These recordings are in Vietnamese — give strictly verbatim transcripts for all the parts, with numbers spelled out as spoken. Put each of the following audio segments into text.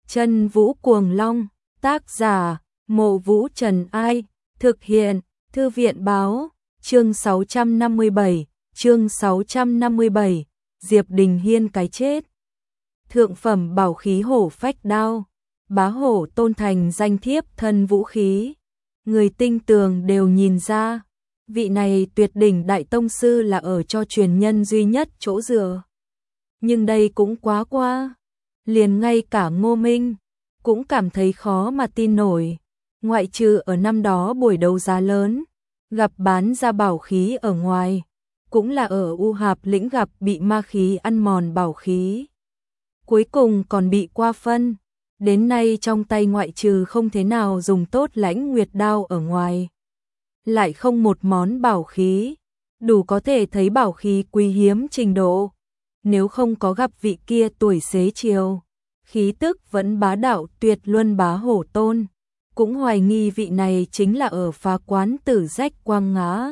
Chân Vũ Cuồng Long, tác giả, Mộ Vũ Trần Ai, thực hiện, Thư viện Báo, chương sáu trăm năm mươi bảy, chương sáu trăm năm mươi bảy, Diệp Đình Hiên cái chết. Thượng phẩm bảo khí hổ phách đao, bá hổ tôn thành danh thiếp thân vũ khí. Người tinh tường đều nhìn ra, vị này tuyệt đỉnh đại tông sư là ở cho truyền nhân duy nhất chỗ dựa. Nhưng đây cũng quá qua, liền ngay cả Ngô Minh cũng cảm thấy khó mà tin nổi. Ngoại trừ ở năm đó buổi đấu giá lớn, gặp bán ra bảo khí ở ngoài, cũng là ở U Hạp lĩnh gặp bị ma khí ăn mòn bảo khí. Cuối cùng còn bị qua phân, đến nay trong tay ngoại trừ không thế nào dùng tốt Lãnh Nguyệt đao ở ngoài. Lại không một món bảo khí, đủ có thể thấy bảo khí quý hiếm trình độ. Nếu không có gặp vị kia tuổi xế chiều, khí tức vẫn bá đạo tuyệt luân bá hổ tôn, cũng hoài nghi vị này chính là ở phá quán tử rách quang ngã.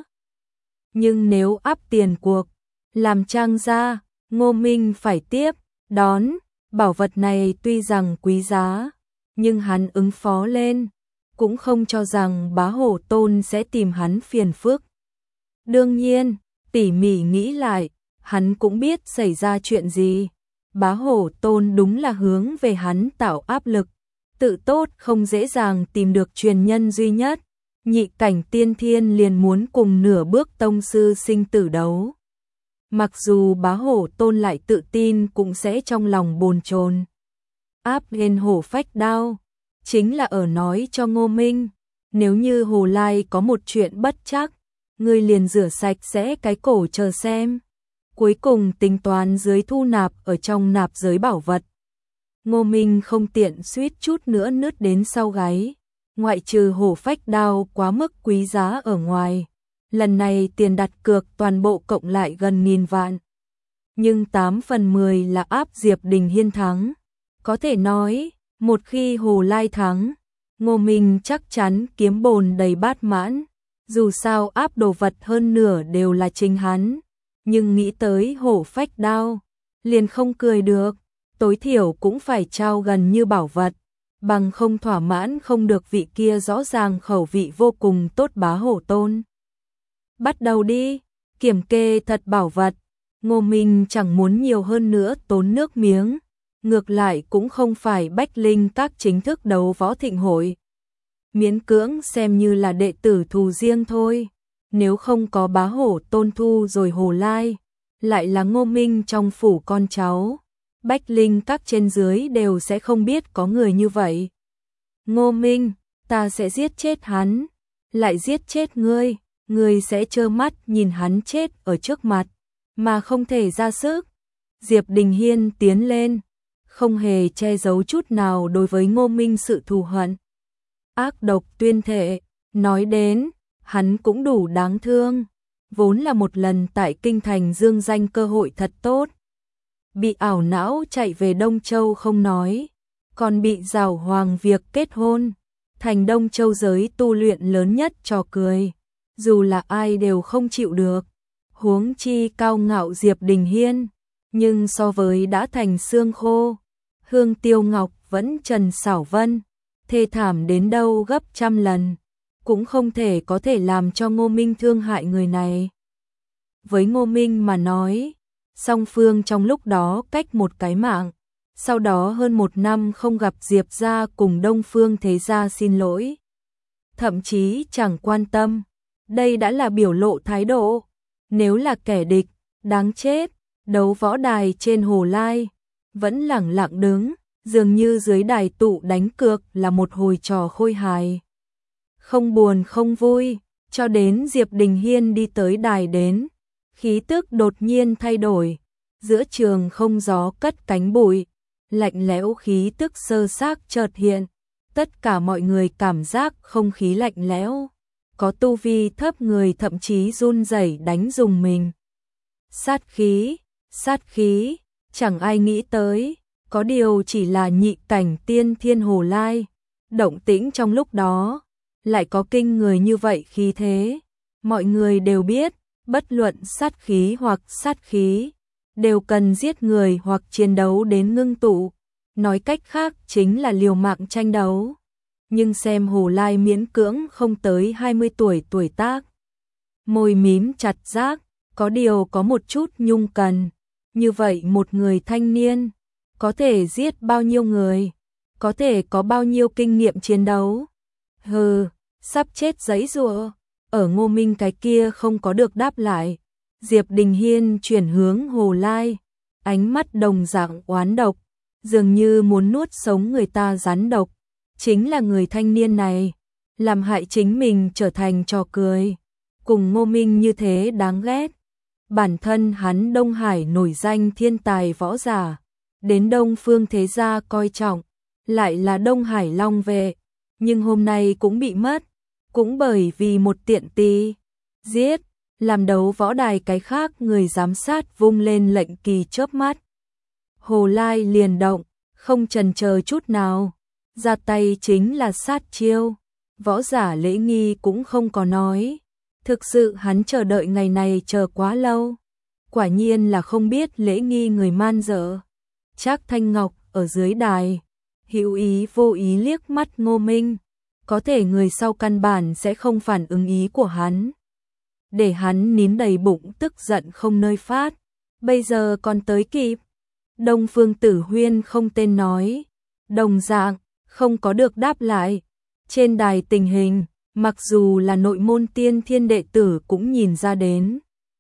Nhưng nếu áp tiền cuộc, làm trang gia, Ngô Minh phải tiếp, đón, bảo vật này tuy rằng quý giá, nhưng hắn ứng phó lên, cũng không cho rằng bá hổ tôn sẽ tìm hắn phiền phức. Đương nhiên, tỉ mỉ nghĩ lại, hắn cũng biết xảy ra chuyện gì. Bá hổ tôn đúng là hướng về hắn tạo áp lực, tự tốt không dễ dàng tìm được truyền nhân duy nhất, nhị cảnh tiên thiên liền muốn cùng nửa bước tông sư sinh tử đấu. Mặc dù bá hổ tôn lại tự tin cũng sẽ trong lòng bồn chồn. Áp lên hổ phách đao, chính là ở nói cho Ngô Minh, nếu như Hồ Lai có một chuyện bất trắc, ngươi liền rửa sạch sẽ cái cổ chờ xem. Cuối cùng tính toán dưới thu nạp ở trong nạp giới bảo vật. Ngô Minh không tiện suýt chút nữa nứt đến sau gáy. Ngoại trừ hổ phách đao quá mức quý giá ở ngoài, lần này tiền đặt cược toàn bộ cộng lại gần nghìn vạn. Nhưng tám phần mười là áp Diệp Đình Hiên thắng. Có thể nói, một khi Hồ Lai thắng, Ngô Minh chắc chắn kiếm bồn đầy bát mãn. Dù sao áp đồ vật hơn nửa đều là chính hắn. Nhưng nghĩ tới hổ phách đao, liền không cười được, tối thiểu cũng phải trao gần như bảo vật, bằng không thỏa mãn không được vị kia rõ ràng khẩu vị vô cùng tốt bá hổ tôn. Bắt đầu đi, kiểm kê thật bảo vật. Ngô Minh chẳng muốn nhiều hơn nữa tốn nước miếng, ngược lại cũng không phải bách linh các chính thức đấu võ thịnh hội. Miễn cưỡng xem như là đệ tử thù riêng thôi. Nếu không có bá hổ tôn thu rồi Hồ Lai, lại là Ngô Minh trong phủ con cháu, bách linh các trên dưới đều sẽ không biết có người như vậy. Ngô Minh, ta sẽ giết chết hắn, lại giết chết ngươi, ngươi sẽ trơ mắt nhìn hắn chết ở trước mặt, mà không thể ra sức. Diệp Đình Hiên tiến lên, không hề che giấu chút nào đối với Ngô Minh sự thù hận. Ác độc tuyên thệ, nói đến, hắn cũng đủ đáng thương, vốn là một lần tại kinh thành dương danh cơ hội thật tốt. Bị ảo não chạy về Đông Châu không nói, còn bị giảo hoàng việc kết hôn, thành Đông Châu giới tu luyện lớn nhất trò cười, dù là ai đều không chịu được, huống chi cao ngạo Diệp Đình Hiên, nhưng so với đã thành xương khô, Hương Tiêu Ngọc vẫn Trần Xảo Vân, thê thảm đến đâu gấp trăm lần. Cũng không thể có thể làm cho Ngô Minh thương hại người này. Với Ngô Minh mà nói, song phương trong lúc đó cách một cái mạng, sau đó hơn một năm không gặp Diệp gia cùng Đông Phương Thế gia xin lỗi. Thậm chí chẳng quan tâm, đây đã là biểu lộ thái độ. Nếu là kẻ địch, đáng chết, đấu võ đài trên Hồ Lai, vẫn lẳng lặng đứng, dường như dưới đài tụ đánh cược là một hồi trò khôi hài. Không buồn không vui, cho đến Diệp Đình Hiên đi tới đài đến, khí tức đột nhiên thay đổi, giữa trường không gió cất cánh bụi, lạnh lẽo khí tức sơ xác chợt hiện, tất cả mọi người cảm giác không khí lạnh lẽo, có tu vi thấp người thậm chí run rẩy đánh rùng mình. Sát khí, sát khí, chẳng ai nghĩ tới, có điều chỉ là nhị cảnh tiên thiên Hồ Lai, động tĩnh trong lúc đó lại có kinh người như vậy khí thế. Mọi người đều biết, bất luận sát khí hoặc sát khí, đều cần giết người hoặc chiến đấu đến ngưng tụ. nói cách khác chính là liều mạng tranh đấu. Nhưng xem Hồ Lai miễn cưỡng không tới hai mươi tuổi tuổi tác. Môi mím chặt rác, có điều có một chút nhung cần. Như vậy một người thanh niên, có thể giết bao nhiêu người, có thể có bao nhiêu kinh nghiệm chiến đấu. Hừ, sắp chết giấy rùa. Ở Ngô Minh cái kia không có được đáp lại. Diệp Đình Hiên chuyển hướng Hồ Lai, ánh mắt đồng dạng oán độc, dường như muốn nuốt sống người ta rắn độc. Chính là người thanh niên này, làm hại chính mình trở thành trò cười. Cùng Ngô Minh như thế đáng ghét. Bản thân hắn Đông Hải nổi danh thiên tài võ giả, đến Đông Phương thế gia coi trọng, lại là Đông Hải Long vệ, nhưng hôm nay cũng bị mất, cũng bởi vì một tiện tì giết, làm đấu võ đài cái khác người giám sát vung lên lệnh kỳ chớp mắt. Hồ Lai liền động, không chần chờ chút nào, ra tay chính là sát chiêu. Võ giả lễ nghi cũng không có nói, thực sự hắn chờ đợi ngày này chờ quá lâu. Quả nhiên là không biết lễ nghi người man dợ. Trác Thanh Ngọc ở dưới đài, hữu ý vô ý liếc mắt Ngô Minh, có thể người sau căn bản sẽ không phản ứng ý của hắn. Để hắn nín đầy bụng tức giận không nơi phát, bây giờ còn tới kịp. Đông Phương Tử Huyên không tên nói, đồng dạng, không có được đáp lại. Trên đài tình hình, mặc dù là nội môn tiên thiên đệ tử cũng nhìn ra đến.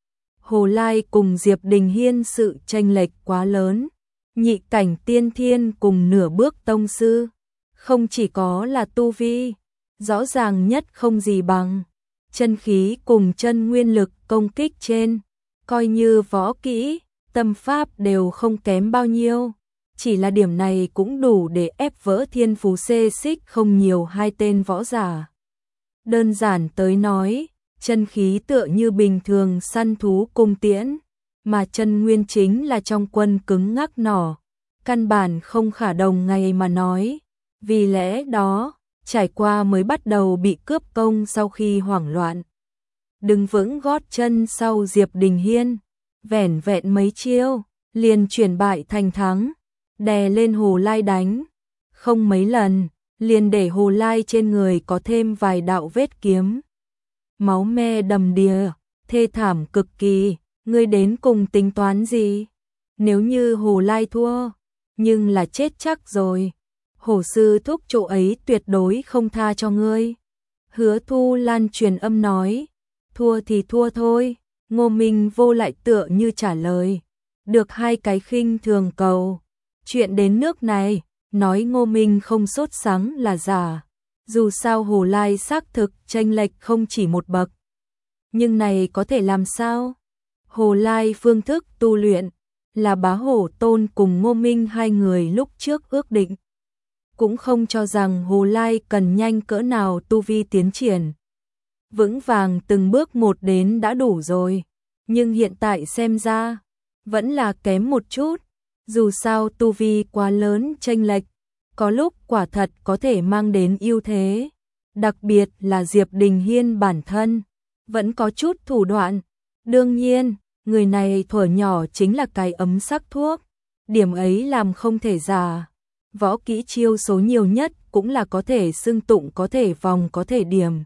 Hồ Lai cùng Diệp Đình Hiên sự chênh lệch quá lớn, nhị cảnh tiên thiên cùng nửa bước tông sư, không chỉ có là tu vi, rõ ràng nhất không gì bằng. Chân khí cùng chân nguyên lực công kích trên, coi như võ kỹ, tâm pháp đều không kém bao nhiêu. Chỉ là điểm này cũng đủ để ép vỡ thiên phú xê xích không nhiều hai tên võ giả. Đơn giản tới nói, chân khí tựa như bình thường săn thú cung tiễn, mà chân nguyên chính là trong quân cứng ngắc nỏ, căn bản không khả đồng ngày mà nói. Vì lẽ đó, trải qua mới bắt đầu bị cướp công sau khi hoảng loạn. Đứng vững gót chân sau Diệp Đình Hiên, vẻn vẹn mấy chiêu, liền chuyển bại thành thắng, đè lên Hồ Lai đánh. Không mấy lần, liền để Hồ Lai trên người có thêm vài đạo vết kiếm. Máu me đầm đìa, thê thảm cực kỳ, ngươi đến cùng tính toán gì? Nếu như Hồ Lai thua, nhưng là chết chắc rồi. Hổ sư thúc chỗ ấy tuyệt đối không tha cho ngươi. Hứa Thu Lan truyền âm nói, thua thì thua thôi. Ngô Minh vô lại tựa như trả lời, được hai cái khinh thường cầu. Chuyện đến nước này, nói Ngô Minh không sốt sắng là giả. Dù sao Hồ Lai xác thực chênh lệch không chỉ một bậc. Nhưng này có thể làm sao? Hồ Lai phương thức tu luyện là Bá Hổ Tôn cùng Ngô Minh hai người lúc trước ước định. Cũng không cho rằng Hồ Lai cần nhanh cỡ nào tu vi tiến triển. Vững vàng từng bước một đến đã đủ rồi. Nhưng hiện tại xem ra, vẫn là kém một chút. Dù sao tu vi quá lớn chênh lệch, có lúc quả thật có thể mang đến ưu thế. Đặc biệt là Diệp Đình Hiên bản thân, vẫn có chút thủ đoạn. Đương nhiên, người này thuở nhỏ chính là cái ấm sắc thuốc. Điểm ấy làm không thể giả. Võ kỹ chiêu số nhiều nhất cũng là có thể xưng tụng, có thể vòng, có thể điểm.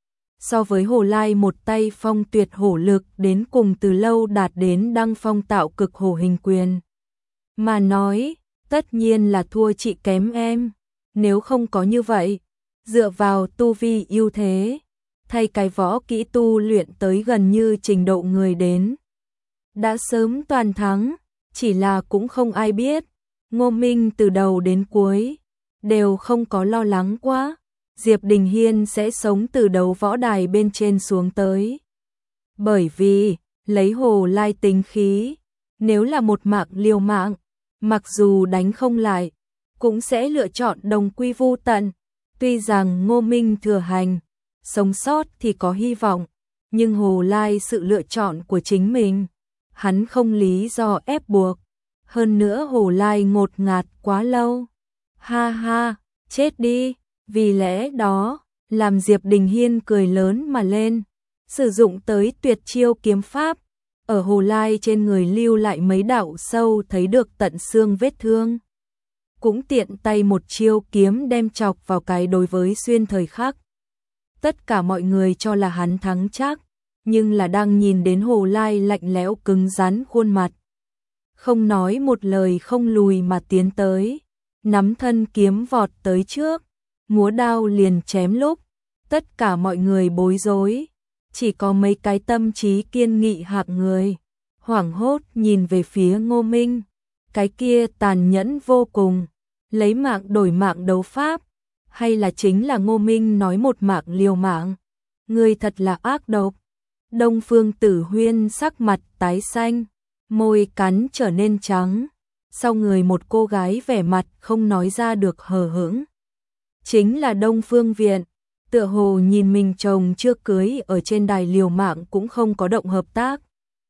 So với Hồ Lai một tay phong tuyệt hổ lực đến cùng từ lâu đạt đến đăng phong tạo cực hổ hình quyền. Mà nói, tất nhiên là thua chị kém em. Nếu không có như vậy, dựa vào tu vi ưu thế, thay cái võ kỹ tu luyện tới gần như trình độ người đến, đã sớm toàn thắng, chỉ là cũng không ai biết. Ngô Minh từ đầu đến cuối đều không có lo lắng quá Diệp Đình Hiên sẽ sống từ đấu võ đài bên trên xuống tới. Bởi vì, lấy Hồ Lai tính khí, nếu là một mạng liều mạng, mặc dù đánh không lại, cũng sẽ lựa chọn đồng quy vu tận. Tuy rằng Ngô Minh thừa hành, sống sót thì có hy vọng, nhưng Hồ Lai sự lựa chọn của chính mình, hắn không lý do ép buộc. Hơn nữa Hồ Lai ngột ngạt quá lâu. Ha ha, chết đi. Vì lẽ đó, làm Diệp Đình Hiên cười lớn mà lên, sử dụng tới tuyệt chiêu kiếm pháp, ở Hồ Lai trên người lưu lại mấy đạo sâu thấy được tận xương vết thương. cũng tiện tay một chiêu kiếm đem chọc vào cái đối với xuyên thời khắc. Tất cả mọi người cho là hắn thắng chắc, nhưng là đang nhìn đến Hồ Lai lạnh lẽo cứng rắn khuôn mặt. Không nói một lời không lùi mà tiến tới, nắm thân kiếm vọt tới trước, múa đao liền chém lúc. Tất cả mọi người bối rối, chỉ có mấy cái tâm trí kiên nghị hạng người, hoảng hốt nhìn về phía Ngô Minh, cái kia tàn nhẫn vô cùng, lấy mạng đổi mạng đấu pháp, hay là chính là Ngô Minh nói một mạng liều mạng, người thật là ác độc. Đông Phương Tử Huyên sắc mặt tái xanh, môi cắn trở nên trắng, sau người một cô gái vẻ mặt không nói ra được hờ hững. Chính là Đông Phương Viện, tựa hồ nhìn mình chồng chưa cưới ở trên đài liều mạng cũng không có động hợp tác.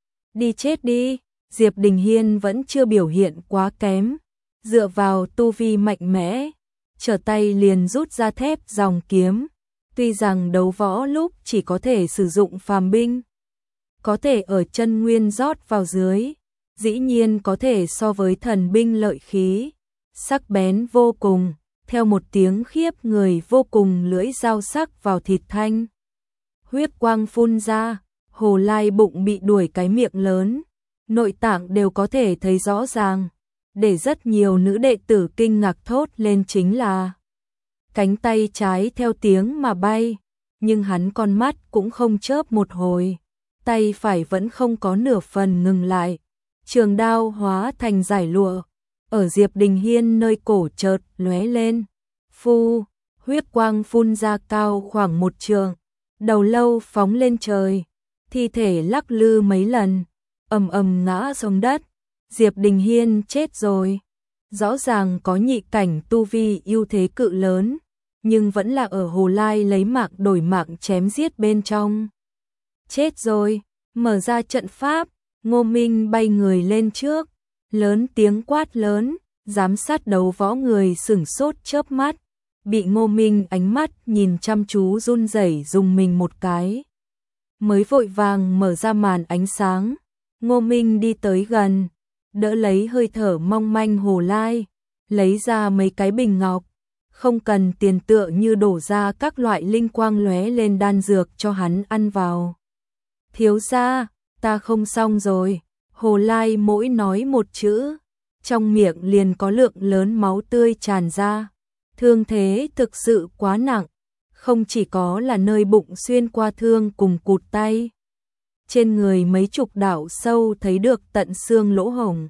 Đi chết đi, Diệp Đình Hiên vẫn chưa biểu hiện quá kém, dựa vào tu vi mạnh mẽ, trở tay liền rút ra thép dòng kiếm, tuy rằng đấu võ lúc chỉ có thể sử dụng phàm binh, có thể ở chân nguyên rót vào dưới, dĩ nhiên có thể so với thần binh lợi khí, sắc bén vô cùng, theo một tiếng khiếp người vô cùng lưỡi dao sắc vào thịt thanh. Huyết quang phun ra, Hồ Lai bụng bị đuổi cái miệng lớn, nội tạng đều có thể thấy rõ ràng, để rất nhiều nữ đệ tử kinh ngạc thốt lên chính là cánh tay trái theo tiếng mà bay, nhưng hắn con mắt cũng không chớp một hồi, tay phải vẫn không có nửa phần ngừng lại, trường đao hóa thành giải lụa, ở Diệp Đình Hiên nơi cổ chợt lóe lên, phu, huyết quang phun ra cao khoảng một trượng, đầu lâu phóng lên trời, thi thể lắc lư mấy lần, ầm ầm ngã xuống đất, Diệp Đình Hiên chết rồi. Rõ ràng có nhị cảnh tu vi ưu thế cự lớn, nhưng vẫn là ở Hồ Lai lấy mạng đổi mạng chém giết bên trong. Chết rồi, mở ra trận pháp, Ngô Minh bay người lên trước, lớn tiếng quát lớn, giám sát đấu võ người sửng sốt chớp mắt, bị Ngô Minh ánh mắt nhìn chăm chú run rẩy dùng mình một cái. Mới vội vàng mở ra màn ánh sáng, Ngô Minh đi tới gần, đỡ lấy hơi thở mong manh Hồ Lai, lấy ra mấy cái bình ngọc, không cần tiền tựa như đổ ra các loại linh quang lóe lên đan dược cho hắn ăn vào. Thiếu gia, ta không xong rồi, Hồ Lai mỗi nói một chữ, trong miệng liền có lượng lớn máu tươi tràn ra, thương thế thực sự quá nặng, không chỉ có là nơi bụng xuyên qua thương cùng cụt tay. Trên người mấy chục đạo sâu thấy được tận xương lỗ hổng.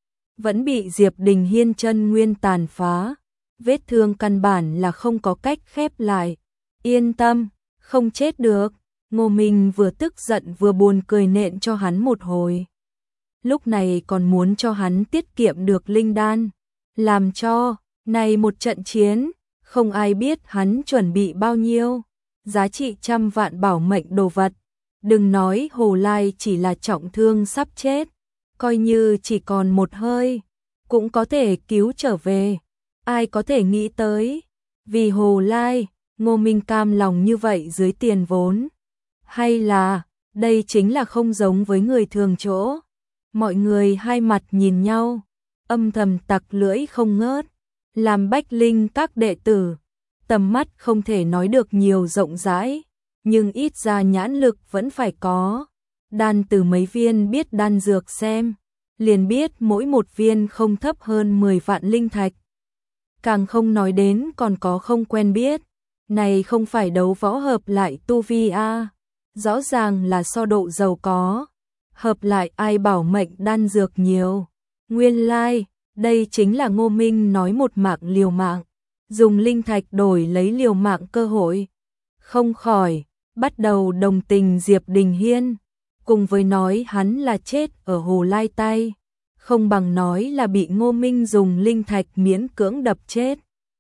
Vẫn bị Diệp Đình Hiên chân nguyên tàn phá, vết thương căn bản là không có cách khép lại. Yên tâm, không chết được. Ngô Minh vừa tức giận vừa buồn cười nện cho hắn một hồi. Lúc này còn muốn cho hắn tiết kiệm được linh đan, làm cho, này một trận chiến, không ai biết hắn chuẩn bị bao nhiêu, giá trị trăm vạn bảo mệnh đồ vật. Đừng nói Hồ Lai chỉ là trọng thương sắp chết, coi như chỉ còn một hơi, cũng có thể cứu trở về. Ai có thể nghĩ tới, vì Hồ Lai, Ngô Minh cam lòng như vậy dưới tiền vốn. Hay là, đây chính là không giống với người thường chỗ. Mọi người hai mặt nhìn nhau, âm thầm tặc lưỡi không ngớt, làm Bách Linh các đệ tử, tầm mắt không thể nói được nhiều rộng rãi, nhưng ít ra nhãn lực vẫn phải có. Đan từ mấy viên biết đan dược xem, liền biết mỗi một viên không thấp hơn mười vạn linh thạch. Càng không nói đến còn có không quen biết, này không phải đấu võ hợp lại tu vi a, rõ ràng là so độ giàu có, hợp lại ai bảo mệnh đan dược nhiều. Nguyên lai, like, đây chính là Ngô Minh nói một mạng liều mạng, dùng linh thạch đổi lấy liều mạng cơ hội. Không khỏi, bắt đầu đồng tình Diệp Đình Hiên, cùng với nói hắn là chết ở Hồ Lai tay, không bằng nói là bị Ngô Minh dùng linh thạch miễn cưỡng đập chết.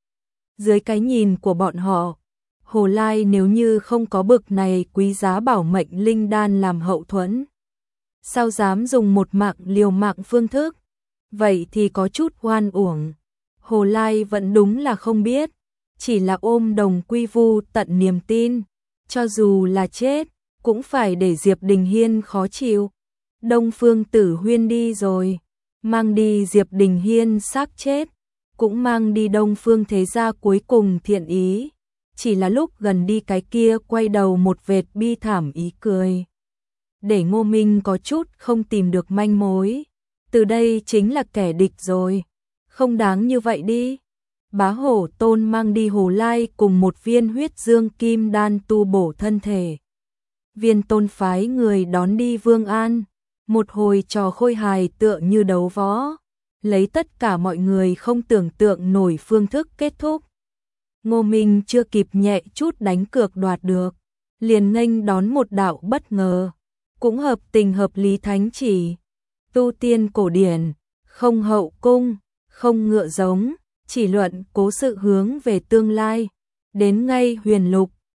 Dưới cái nhìn của bọn họ, Hồ Lai nếu như không có bực này quý giá bảo mệnh linh đan làm hậu thuẫn, sao dám dùng một mạng liều mạng phương thức, vậy thì có chút oan uổng. Hồ Lai vẫn đúng là không biết, chỉ là ôm đồng quy vu tận niềm tin, cho dù là chết, cũng phải để Diệp Đình Hiên khó chịu. Đông Phương Tử Huyên đi rồi, mang đi Diệp Đình Hiên xác chết, cũng mang đi Đông Phương thế gia cuối cùng thiện ý, chỉ là lúc gần đi cái kia quay đầu một vệt bi thảm ý cười. Để Ngô Minh có chút không tìm được manh mối, từ đây chính là kẻ địch rồi, không đáng như vậy đi. Bá Hổ Tôn mang đi Hồ Lai cùng một viên huyết dương kim đan tu bổ thân thể. Viên Tôn phái người đón đi Vương An, một hồi trò khôi hài tựa như đấu võ, lấy tất cả mọi người không tưởng tượng nổi phương thức kết thúc. Ngô Minh chưa kịp nhẹ chút đánh cược đoạt được, liền nghênh đón một đạo bất ngờ, cũng hợp tình hợp lý thánh chỉ. Tu tiên cổ điển, không hậu cung, không ngựa giống, chỉ luận cố sự hướng về tương lai, đến ngay huyền lục,